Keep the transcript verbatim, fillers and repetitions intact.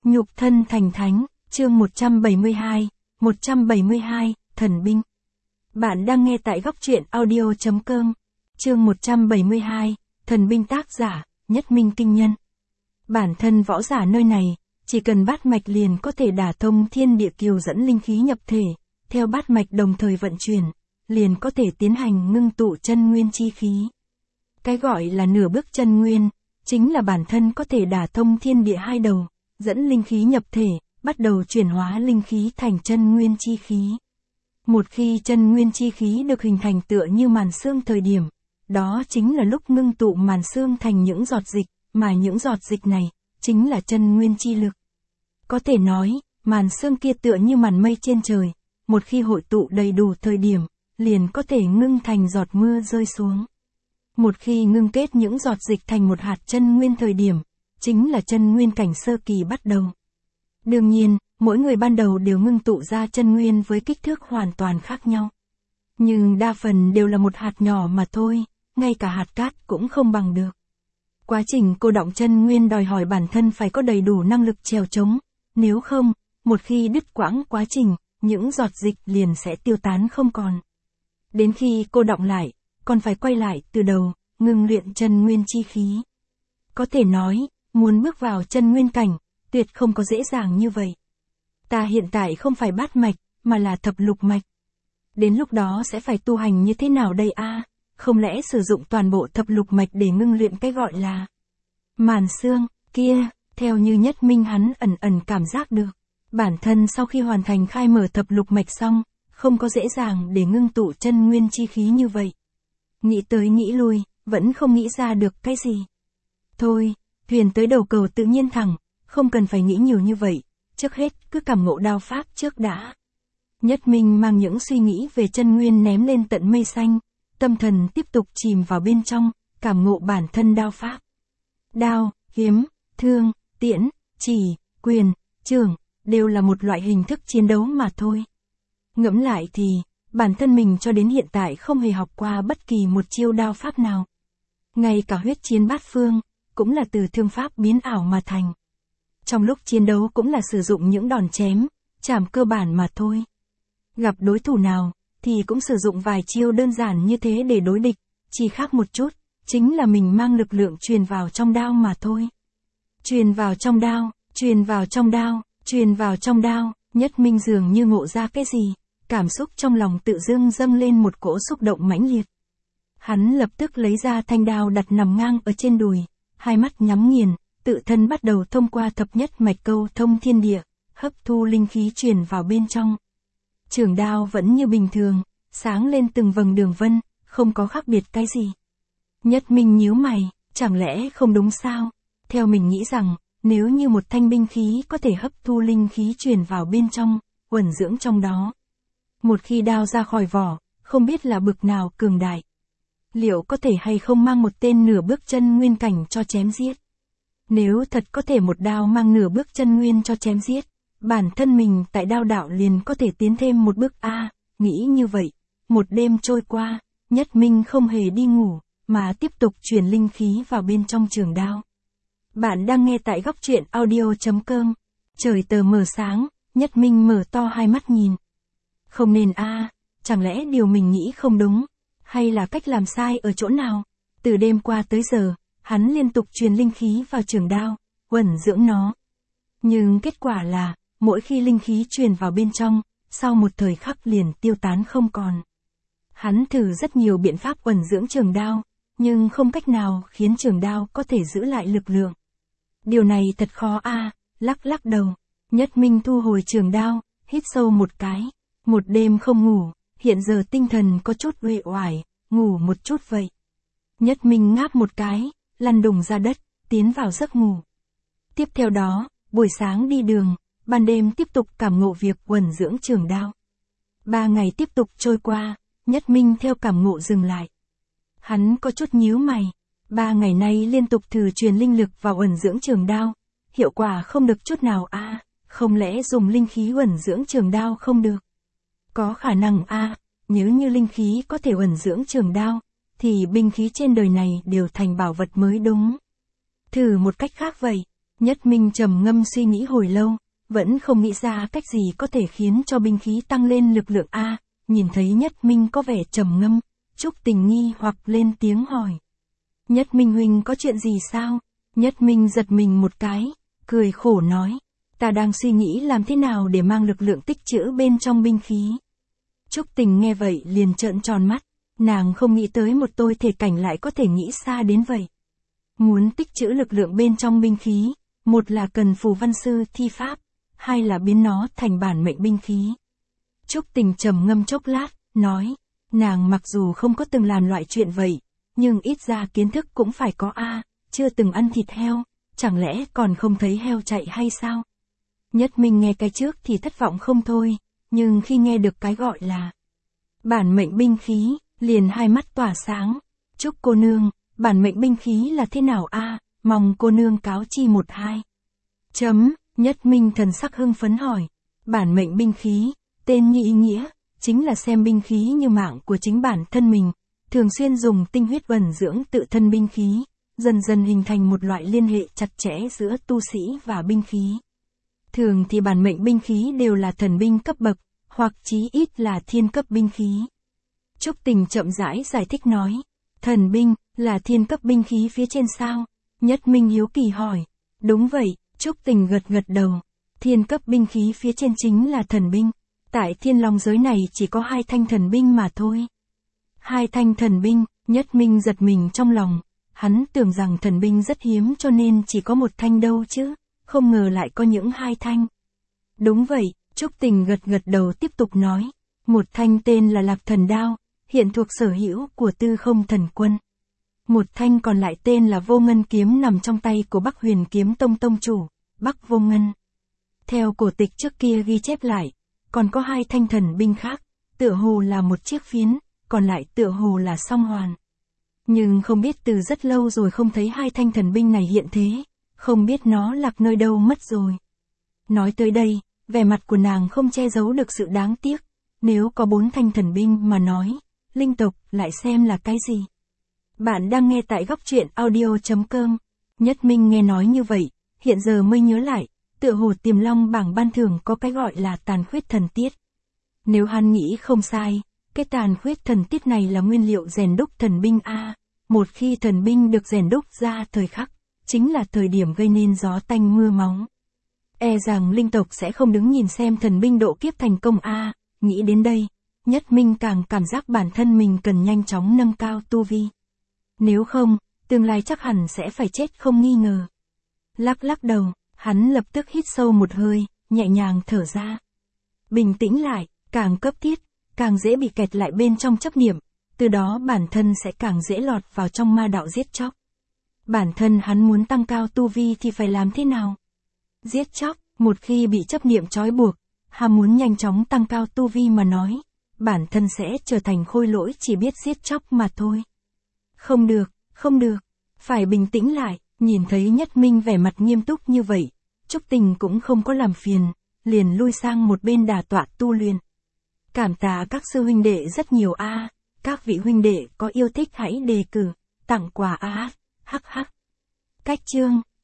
Nhục thân thành thánh, chương một trăm bảy mươi hai, một trăm bảy mươi hai, thần binh. Bạn đang nghe tại góc truyện audio chấm com. Chương một trăm bảy mươi hai, thần binh, tác giả, Nhất Minh Kinh Nhân. Bản thân võ giả nơi này, chỉ cần bát mạch liền có thể đả thông thiên địa kiều dẫn linh khí nhập thể, theo bát mạch đồng thời vận chuyển, liền có thể tiến hành ngưng tụ chân nguyên chi khí. Cái gọi là nửa bước chân nguyên, chính là bản thân có thể đả thông thiên địa hai đầu, dẫn linh khí nhập thể, bắt đầu chuyển hóa linh khí thành chân nguyên chi khí. Một khi chân nguyên chi khí được hình thành tựa như màn sương thời điểm, đó chính là lúc ngưng tụ màn sương thành những giọt dịch, mà những giọt dịch này, chính là chân nguyên chi lực. Có thể nói, màn sương kia tựa như màn mây trên trời, một khi hội tụ đầy đủ thời điểm, liền có thể ngưng thành giọt mưa rơi xuống. Một khi ngưng kết những giọt dịch thành một hạt chân nguyên thời điểm, chính là chân nguyên cảnh sơ kỳ bắt đầu. Đương nhiên, mỗi người ban đầu đều ngưng tụ ra chân nguyên với kích thước hoàn toàn khác nhau. Nhưng đa phần đều là một hạt nhỏ mà thôi, ngay cả hạt cát cũng không bằng được. Quá trình cô đọng chân nguyên đòi hỏi bản thân phải có đầy đủ năng lực trèo trống, nếu không, một khi đứt quãng quá trình, những giọt dịch liền sẽ tiêu tán không còn. Đến khi cô đọng lại, còn phải quay lại từ đầu, ngưng luyện chân nguyên chi khí. Có thể nói, muốn bước vào chân nguyên cảnh, tuyệt không có dễ dàng như vậy. Ta hiện tại không phải bát mạch, mà là thập lục mạch. Đến lúc đó sẽ phải tu hành như thế nào đây a? À, không lẽ sử dụng toàn bộ thập lục mạch để ngưng luyện cái gọi là màn sương kia, theo như Nhất Minh hắn ẩn ẩn cảm giác được. Bản thân sau khi hoàn thành khai mở thập lục mạch xong, không có dễ dàng để ngưng tụ chân nguyên chi khí như vậy. Nghĩ tới nghĩ lui, vẫn không nghĩ ra được cái gì. Thôi, thuyền tới đầu cầu tự nhiên thẳng, không cần phải nghĩ nhiều như vậy, trước hết cứ cảm ngộ đao pháp trước đã. Nhất Minh mang những suy nghĩ về chân nguyên ném lên tận mây xanh, tâm thần tiếp tục chìm vào bên trong, cảm ngộ bản thân đao pháp. Đao, kiếm, thương, tiễn, chỉ, quyền, trường, đều là một loại hình thức chiến đấu mà thôi. Ngẫm lại thì, bản thân mình cho đến hiện tại không hề học qua bất kỳ một chiêu đao pháp nào. Ngay cả huyết chiến bát phương, cũng là từ thương pháp biến ảo mà thành. Trong lúc chiến đấu cũng là sử dụng những đòn chém, chảm cơ bản mà thôi. Gặp đối thủ nào, thì cũng sử dụng vài chiêu đơn giản như thế để đối địch, chỉ khác một chút, chính là mình mang lực lượng truyền vào trong đao mà thôi. Truyền vào trong đao, truyền vào trong đao, truyền vào trong đao, Nhất Minh dường như ngộ ra cái gì, cảm xúc trong lòng tự dưng dâng lên một cỗ xúc động mãnh liệt. Hắn lập tức lấy ra thanh đao đặt nằm ngang ở trên đùi, hai mắt nhắm nghiền, tự thân bắt đầu thông qua thập nhất mạch câu thông thiên địa, hấp thu linh khí truyền vào bên trong. Trường đao vẫn như bình thường, sáng lên từng vầng đường vân, không có khác biệt cái gì. Nhất Minh nhíu mày, chẳng lẽ không đúng sao? Theo mình nghĩ rằng, nếu như một thanh binh khí có thể hấp thu linh khí truyền vào bên trong, uẩn dưỡng trong đó. Một khi đao ra khỏi vỏ, không biết là bực nào cường đại. Liệu có thể hay không mang một tên nửa bước chân nguyên cảnh cho chém giết? Nếu thật có thể một đao mang nửa bước chân nguyên cho chém giết, bản thân mình tại đao đạo liền có thể tiến thêm một bước a. À, nghĩ như vậy, một đêm trôi qua, Nhất Minh không hề đi ngủ, mà tiếp tục truyền linh khí vào bên trong trường đao. Bạn đang nghe tại góc truyện audio chấm com. Trời tờ mờ sáng, Nhất Minh mở to hai mắt nhìn. Không nên a, à, chẳng lẽ điều mình nghĩ không đúng, hay là cách làm sai ở chỗ nào? Từ đêm qua tới giờ, hắn liên tục truyền linh khí vào trường đao, uẩn dưỡng nó. Nhưng kết quả là, mỗi khi linh khí truyền vào bên trong, sau một thời khắc liền tiêu tán không còn. Hắn thử rất nhiều biện pháp uẩn dưỡng trường đao, nhưng không cách nào khiến trường đao có thể giữ lại lực lượng. Điều này thật khó a, à, lắc lắc đầu. Nhất Minh thu hồi trường đao, hít sâu một cái. Một đêm không ngủ, hiện giờ tinh thần có chút uể oải, ngủ một chút vậy. Nhất Minh ngáp một cái, lăn đùng ra đất, tiến vào giấc ngủ. Tiếp theo đó, buổi sáng đi đường, ban đêm tiếp tục cảm ngộ việc uẩn dưỡng trường đao. Ba ngày tiếp tục trôi qua, Nhất Minh theo cảm ngộ dừng lại. Hắn có chút nhíu mày, ba ngày nay liên tục thử truyền linh lực vào uẩn dưỡng trường đao, hiệu quả không được chút nào a, à, không lẽ dùng linh khí uẩn dưỡng trường đao không được? Có khả năng a, à, nếu như linh khí có thể uẩn dưỡng trường đao, thì binh khí trên đời này đều thành bảo vật mới đúng. Thử một cách khác vậy. Nhất Minh trầm ngâm suy nghĩ hồi lâu, vẫn không nghĩ ra cách gì có thể khiến cho binh khí tăng lên lực lượng A, nhìn thấy Nhất Minh có vẻ trầm ngâm, Trúc Tình nghi hoặc lên tiếng hỏi. Nhất Minh huynh có chuyện gì sao? Nhất Minh giật mình một cái, cười khổ nói, ta đang suy nghĩ làm thế nào để mang lực lượng tích trữ bên trong binh khí. Trúc Tình nghe vậy liền trợn tròn mắt, nàng không nghĩ tới một tôi thể cảnh lại có thể nghĩ xa đến vậy. Muốn tích trữ lực lượng bên trong binh khí, một là cần phù văn sư thi pháp, hai là biến nó thành bản mệnh binh khí. Trúc Tình trầm ngâm chốc lát, nói, nàng mặc dù không có từng làm loại chuyện vậy, nhưng ít ra kiến thức cũng phải có a, chưa từng ăn thịt heo, chẳng lẽ còn không thấy heo chạy hay sao? Nhất Minh nghe cái trước thì thất vọng không thôi, nhưng khi nghe được cái gọi là bản mệnh binh khí, liền hai mắt tỏa sáng. Trúc cô nương, bản mệnh binh khí là thế nào a? Mong cô nương cáo chi một hai. Chấm, Nhất Minh thần sắc hưng phấn hỏi, bản mệnh binh khí, tên như ý nghĩa, chính là xem binh khí như mạng của chính bản thân mình, thường xuyên dùng tinh huyết bẩn dưỡng tự thân binh khí, dần dần hình thành một loại liên hệ chặt chẽ giữa tu sĩ và binh khí. Thường thì bản mệnh binh khí đều là thần binh cấp bậc, hoặc chí ít là thiên cấp binh khí. Trúc Tình chậm rãi giải thích nói, thần binh, là thiên cấp binh khí phía trên sao? Nhất Minh hiếu kỳ hỏi, đúng vậy, Trúc Tình gật gật đầu, thiên cấp binh khí phía trên chính là thần binh, tại thiên long giới này chỉ có hai thanh thần binh mà thôi. Hai thanh thần binh, Nhất Minh giật mình trong lòng, hắn tưởng rằng thần binh rất hiếm cho nên chỉ có một thanh đâu chứ, không ngờ lại có những hai thanh. Đúng vậy, Trúc Tình gật gật đầu tiếp tục nói, một thanh tên là Lạc Thần Đao, hiện thuộc sở hữu của Tư Không Thần Quân. Một thanh còn lại tên là Vô Ngân Kiếm nằm trong tay của Bắc Huyền Kiếm Tông Tông chủ, Bắc Vô Ngân. Theo cổ tịch trước kia ghi chép lại, còn có hai thanh thần binh khác, tựa hồ là một chiếc phiến, còn lại tựa hồ là song hoàn. Nhưng không biết từ rất lâu rồi không thấy hai thanh thần binh này hiện thế, không biết nó lạc nơi đâu mất rồi. Nói tới đây, vẻ mặt của nàng không che giấu được sự đáng tiếc, nếu có bốn thanh thần binh mà nói, linh tộc lại xem là cái gì. Bạn đang nghe tại góc truyện audio chấm com. Nhất Minh nghe nói như vậy, hiện giờ mới nhớ lại, tựa hồ Tiềm Long bảng ban thưởng có cái gọi là tàn khuyết thần tiết. Nếu hắn nghĩ không sai, cái tàn khuyết thần tiết này là nguyên liệu rèn đúc thần binh A, một khi thần binh được rèn đúc ra thời khắc, chính là thời điểm gây nên gió tanh mưa máu. E rằng linh tộc sẽ không đứng nhìn xem thần binh độ kiếp thành công A, nghĩ đến đây, Nhất Minh càng cảm giác bản thân mình cần nhanh chóng nâng cao tu vi. Nếu không, tương lai chắc hẳn sẽ phải chết không nghi ngờ. Lắc lắc đầu, hắn lập tức hít sâu một hơi, nhẹ nhàng thở ra. Bình tĩnh lại, càng cấp thiết, càng dễ bị kẹt lại bên trong chấp niệm, từ đó bản thân sẽ càng dễ lọt vào trong ma đạo giết chóc. Bản thân hắn muốn tăng cao tu vi thì phải làm thế nào? Giết chóc, một khi bị chấp niệm trói buộc, ham muốn nhanh chóng tăng cao tu vi mà nói, bản thân sẽ trở thành khôi lỗi chỉ biết giết chóc mà thôi. Không được, không được, phải bình tĩnh lại, nhìn thấy Nhất Minh vẻ mặt nghiêm túc như vậy, Trúc Tình cũng không có làm phiền, liền lui sang một bên đả tọa tu luyện. Cảm tạ các sư huynh đệ rất nhiều a, các vị huynh đệ có yêu thích hãy đề cử, tặng quà a, hắc hắc. Cách chương